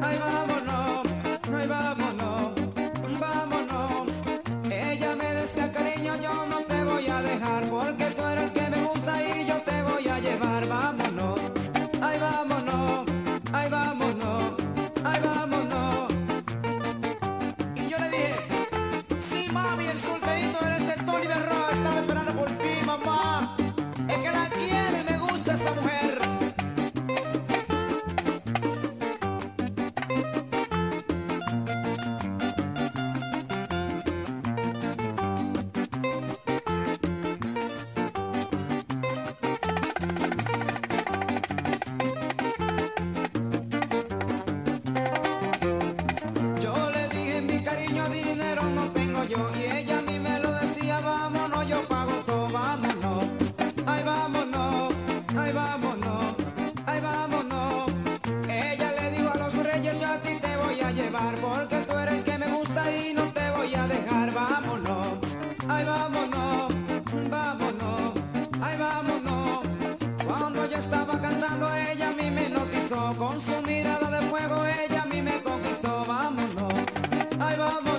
ay vámonos, ay vámonos, vámonos. Ella me decía cariño, yo no te voy a dejar porque tú eres el que me gusta y yo te voy a llevar. Vámonos, ay vámonos, ay vámonos, ay vámonos. Y yo le dije, sí mami, el solterito eres de Tony Berroa, estaba esperando por ti mamá. Es que la quiero y me gusta esa mujer. Dinero no tengo yo y ella a mí me lo decía, vámonos, yo pago todo, vámonos, ay vámonos, ay vámonos, ay vámonos. Ella le dijo a los reyes, yo a ti te voy a llevar porque tú eres el que me gusta y no te voy a dejar. Vámonos, ay vámonos, vámonos, ay vámonos. Cuando yo estaba cantando ella a mí me hipnotizó, con su mirada de fuego ella a mí me conquistó. Vámonos, ay vámonos.